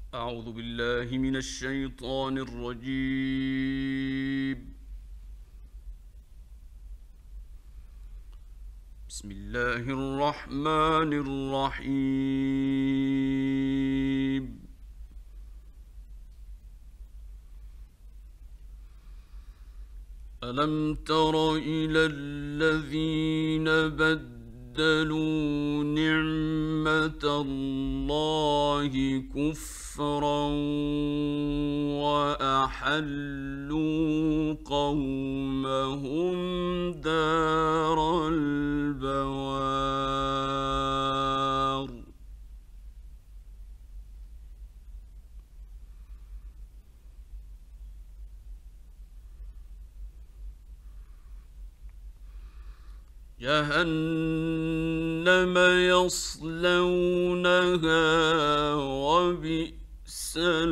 أعوذ بالله من الشيطان الرجيم. بسم الله الرحمن الرحيم. ألم تر إلى الذين بدلوا نعمة الله كفرا وأحلوا قومهم دار البوار جهنم يصلونها وبئس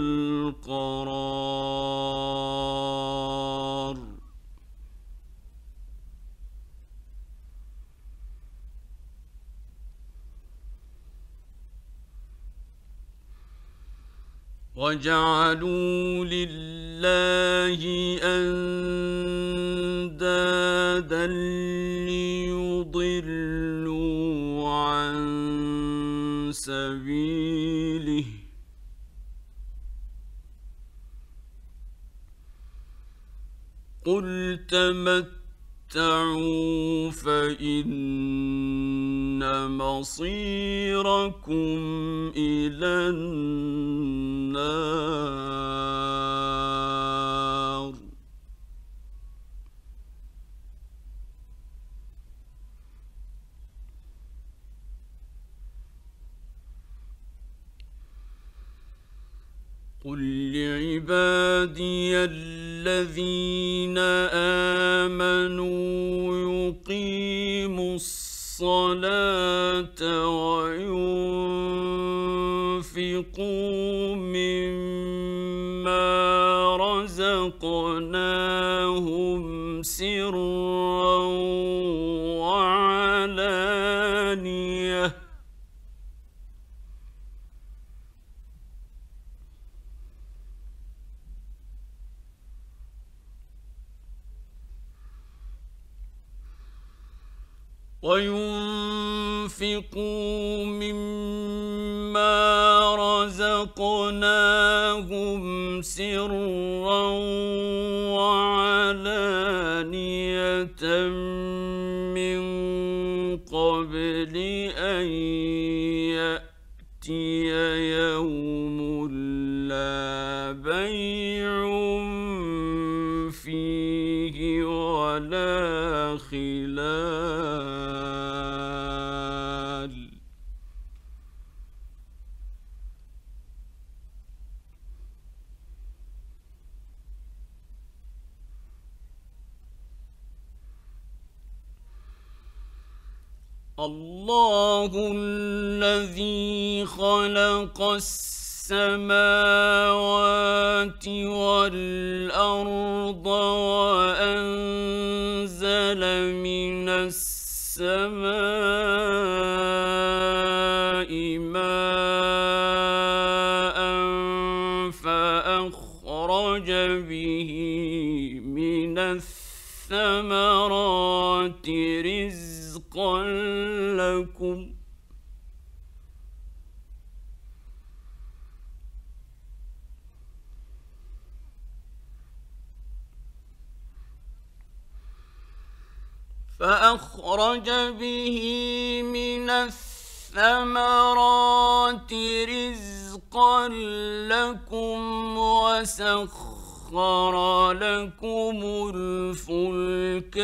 القرار وجعلوا لله أندادا ليضلوا عن سبيله قل تمتعوا فإن مصيركم إلى النار قل لعبادي الذين آمنوا يقيموا الصلاة وينفقوا مما رزقناهم سرا وعلانية من قبل أن يأتي يوم لا بيع فيه ولا خلال الله الذي خلق السماوات والأرض وأنزل من السماء ماء فأخرج به من الثمرات رزقا لكم فأخرج به من الثمرات رزقا لكم وسخر لكم الفلك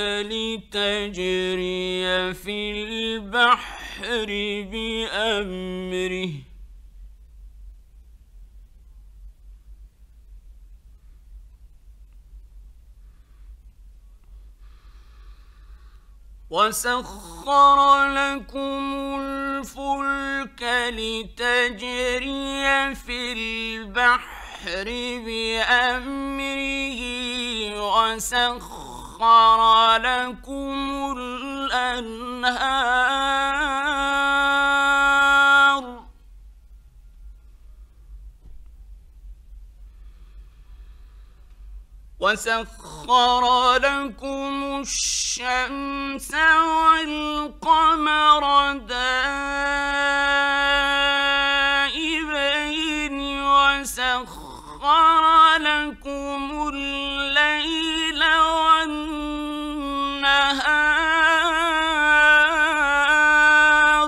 لتجري في البحر بأمره وسخر لكم الفلك لتجري في البحر بأمره وسخر لكم الأنهار وسخر لكم الشمس والقمر دائبين وسخر لكم الليل والنهار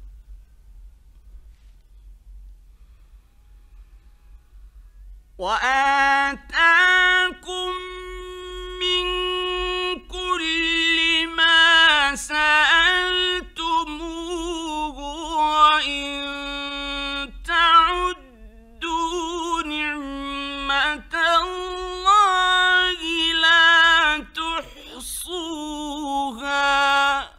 وآتاكم من كل ما سألتموه وإن تعدوا نعمة الله لا تحصوها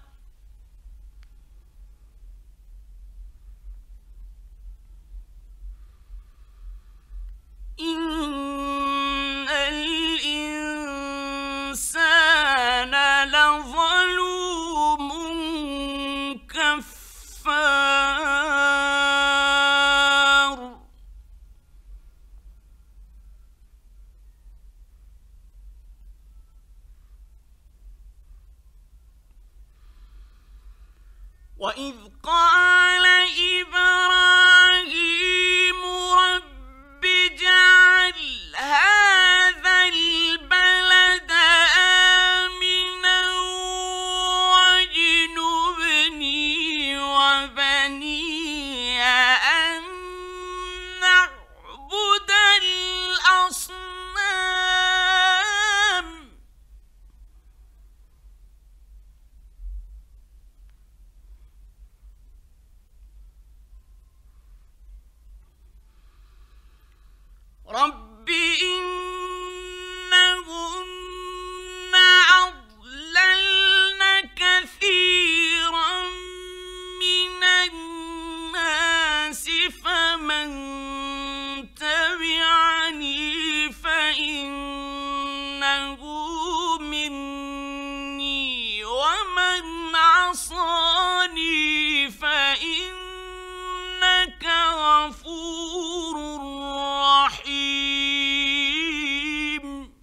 إن الإنسان لظلوم كفار وإذ قال إبراهيم رب اجعل هذا البلد آمنا واجنبني وبني أن نعبد الأصنام رب إنهن أضللن كثيرا من الناس فمن تبعني فإنه مني ومن عصاني فإنك غفور رحيم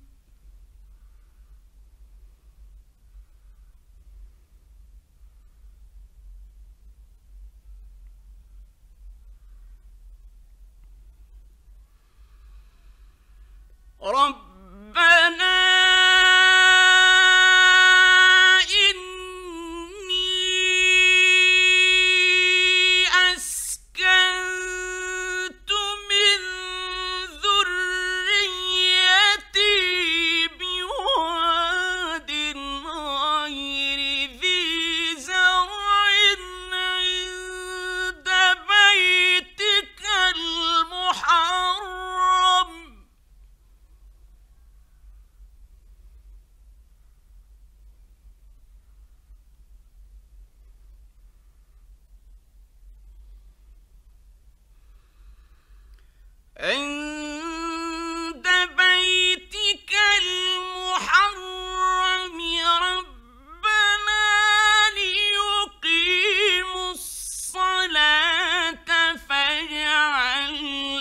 ربنا إني أسكنت من ذريتي بواد غير ذي زرع عند بيتك المحرم عند بيتك المحرم ربنا ليقيموا الصلاة فاجعل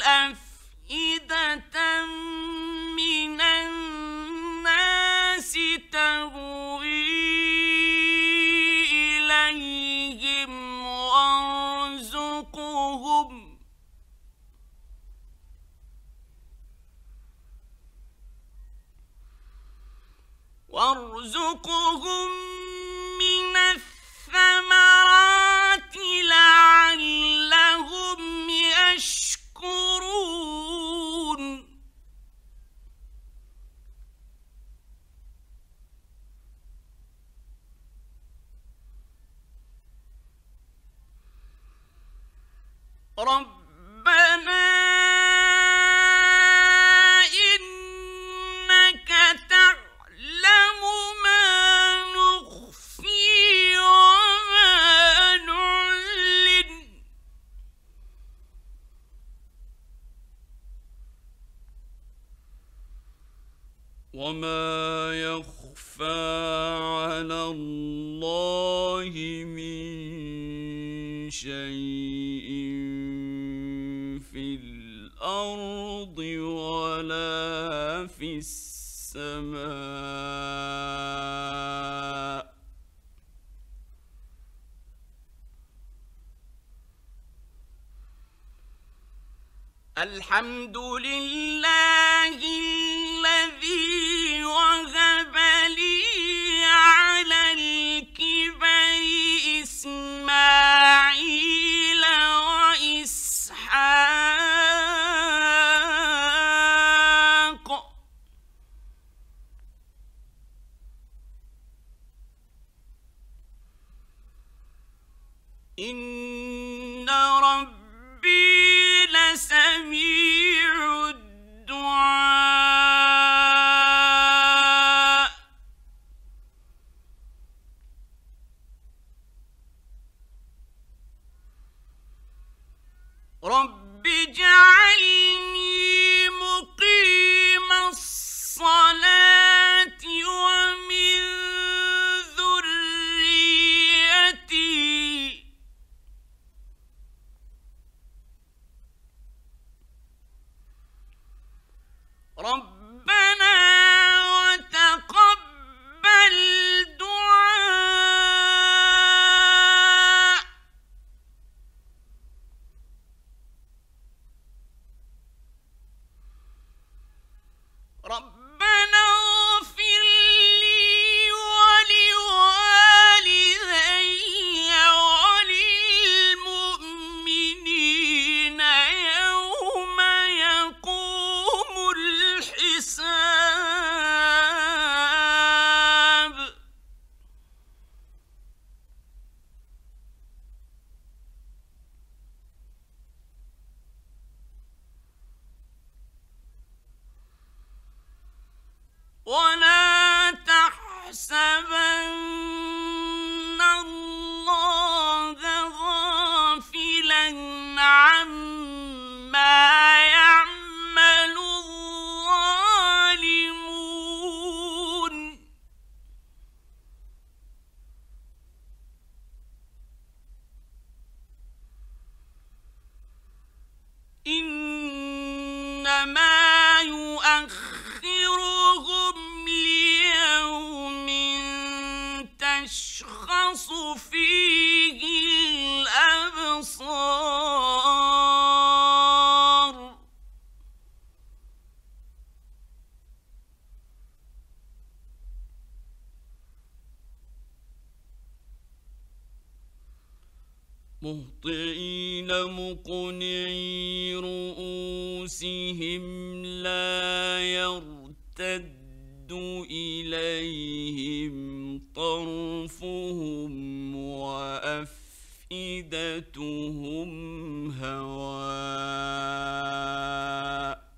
أفئدة من الناس تهوي إليهم وارزقهم من الثمرات لعلهم يشكرون ربنا إنك تعلم ما نخفي وما نعلن وما يخفى على الله من شيء في الأرض ولا في السماء السماء الحمد لله الذي وهب لي على الكبر إسماعيل وإسحاق إن ربي لسميع الدعاء رب اجعلني مقيم الصلاة ومن ذريتي ربنا وتقبل دعاء ربنا اغفر لي ولوالدي وللمؤمنين يوم يقوم الحساب ولا تحسبن الله غافلا عما يعمل الظالمون إنما يؤخرهم ليوم تشخص فيه الأبصار مهطعين مقنعي رؤوسهم لا يرتد إليهم طرفهم وأفئدتهم هواء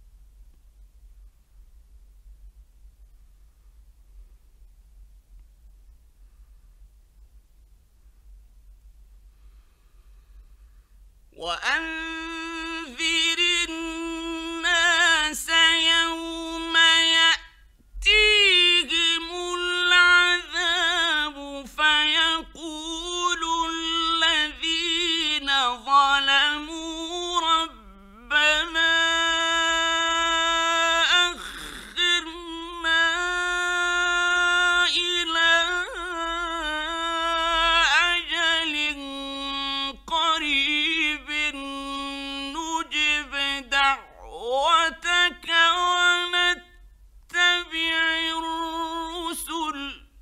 وأنذر الناس يوم يأتيهم العذاب فيقول الذين ظلموا ربنا أخرنا إلى أجل قريب نجب دعوتك ونتبع الرسل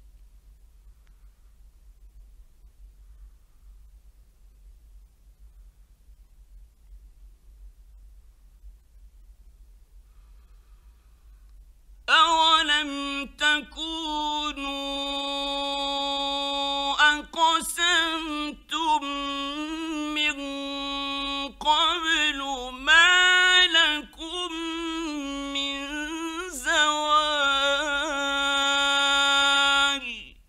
أولم تكونوا أقسمتم من قبل ما لكم من زوال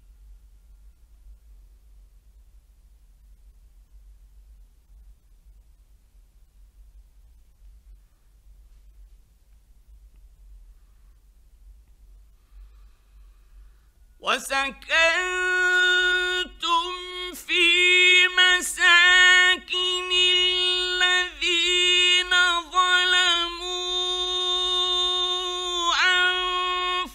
وسكنتم في مساكن الذين ظلموا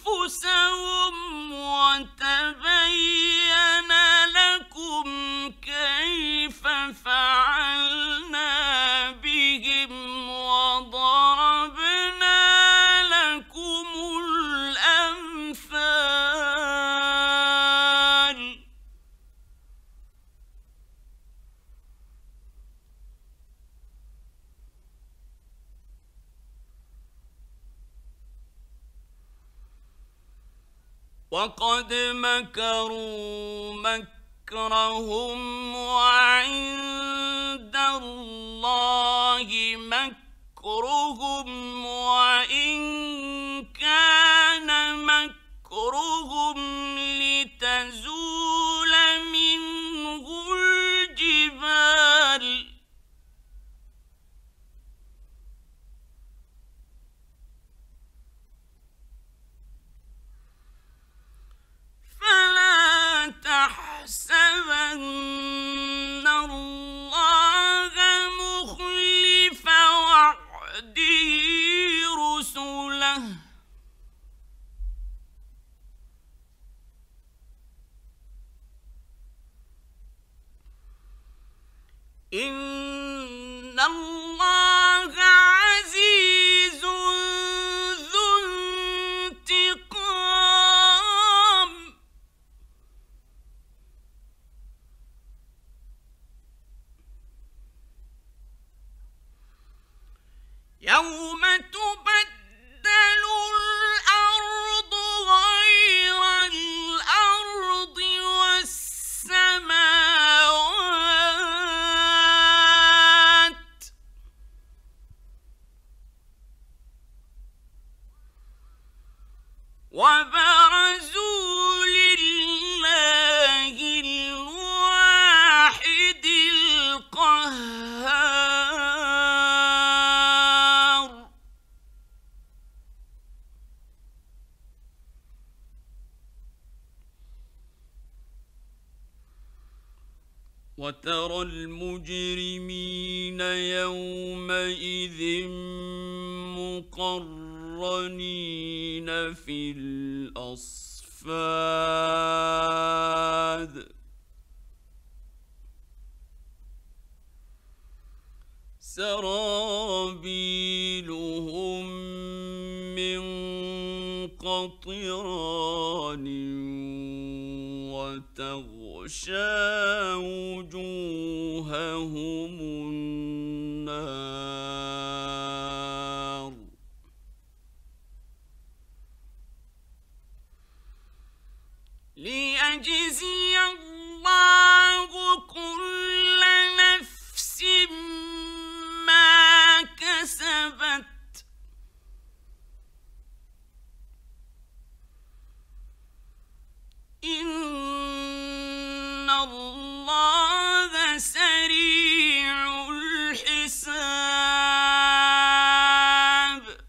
وقد مكروا مكرهم وعند الله مكرهم وإن كان مكرهم لتزول منه الجبال فلا تحسبن الله مخلف وعده رسله إن الله عزيز ذو انتقام يوم تبدل الأرض غير الأرض والسماوات وبرزوا لله الواحد القهار وترى المجرمين يومئذ مقرنين في الأصفاد سرابيلهم من قطران وتغشى وجوههم النار ليجزي الله كل نفس ما كسبت إن الله سريع الحساب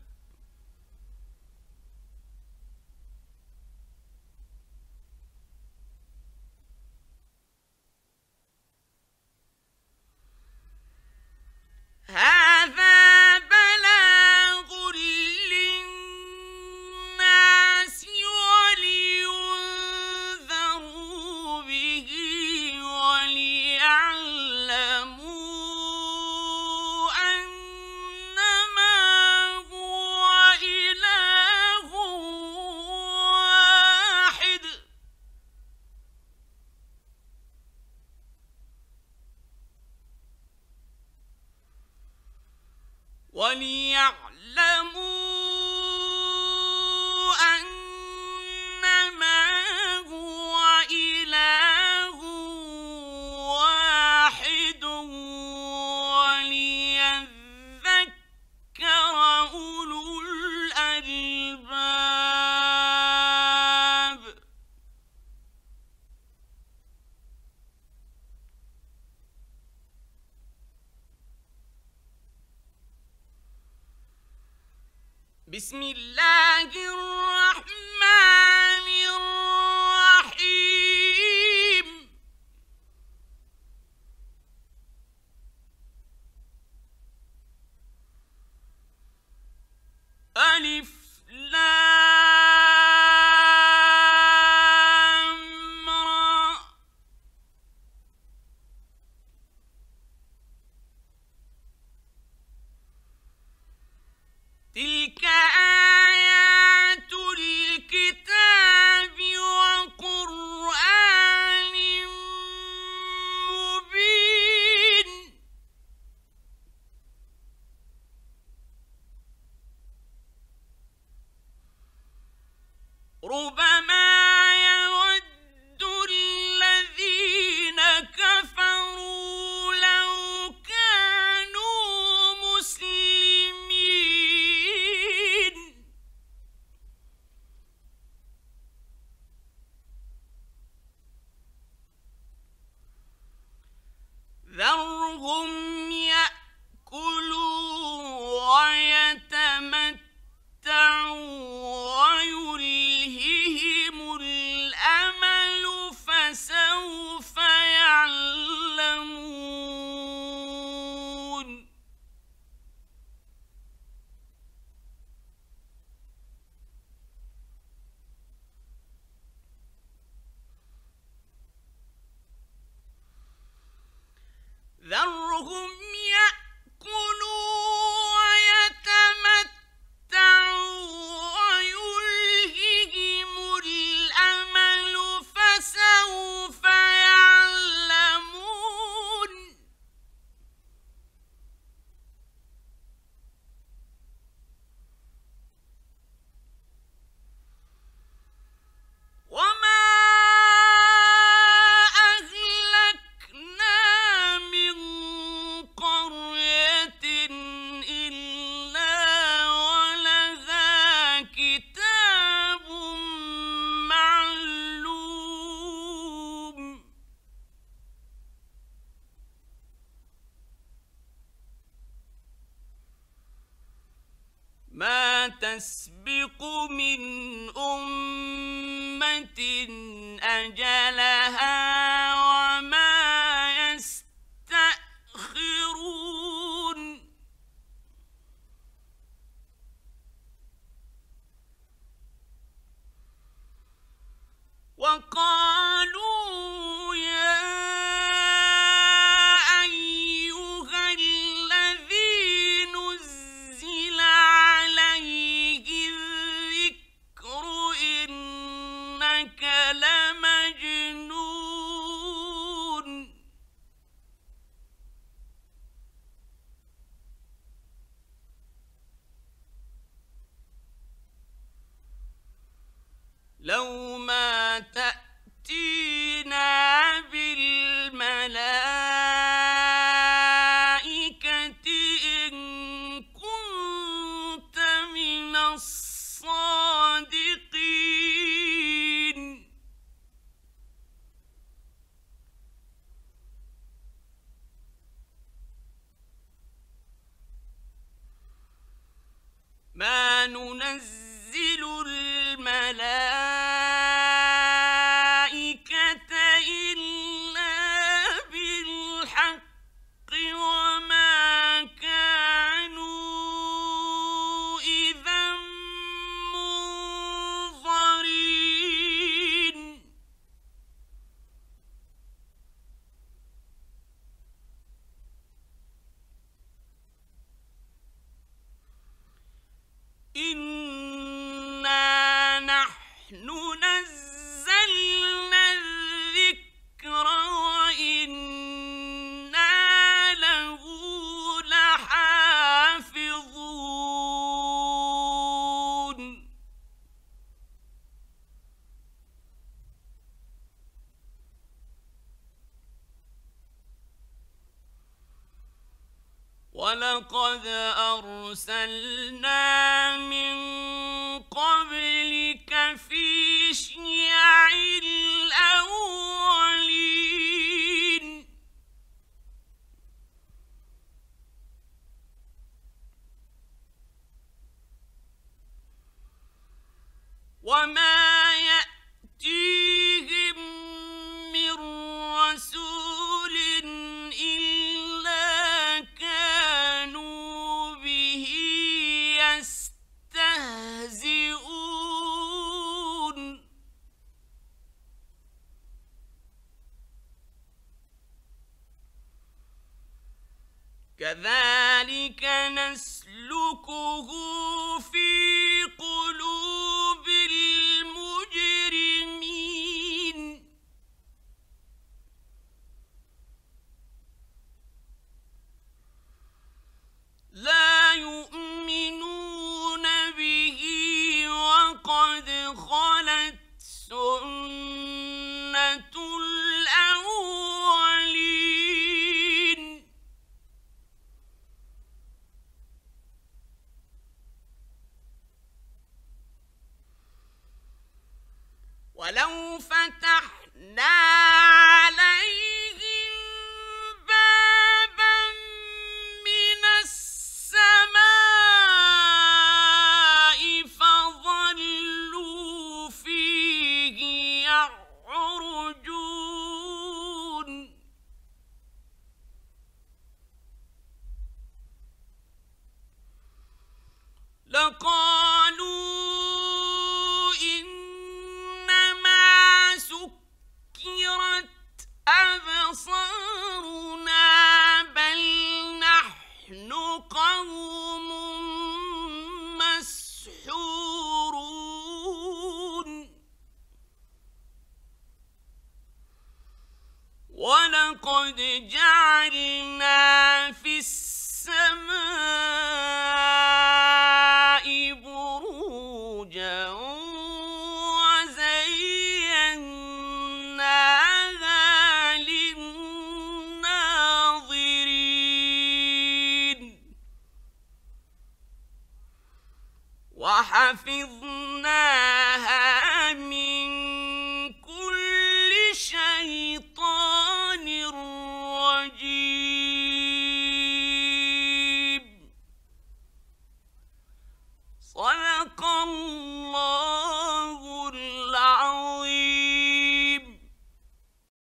هذا بلاغ للناس ولينذروا به وليعلموا أنما هو إله واحد أنما هو إله واحد وليذكر أولو الألباب بسم الله الرحمن الرحيم ألف لام را تلك آيات ما تسبق من أمة أجلها وما يستأخرون وقالوا يا أيها الذي نزل عليه الذكر إنك لمجنون لو ما تأتينا بالملائكة إن كنت من الصادقين ما ننزل الملائكة إلا بالحق وما كانوا إذا منظرين إنا نحن نزلنا الذكر وإنا له لحافظون ولقد أرسلنا من قبلك في شيع الأولين وما يأتيهم من رسول إلا كانوا به يستهزئون كذلك نسلكه في قلوب المجرمين لا يؤمنون به وقد خلت سنة الأولين ولو فتحنا عليهم بابا من السماء فظلوا فيه يعرجون لقالوا إنما سكرت أبصارنا بل نحن قوم مسحورون ولقد جعلنا في السماء بروجا وزيناها للناظرين وحفظناها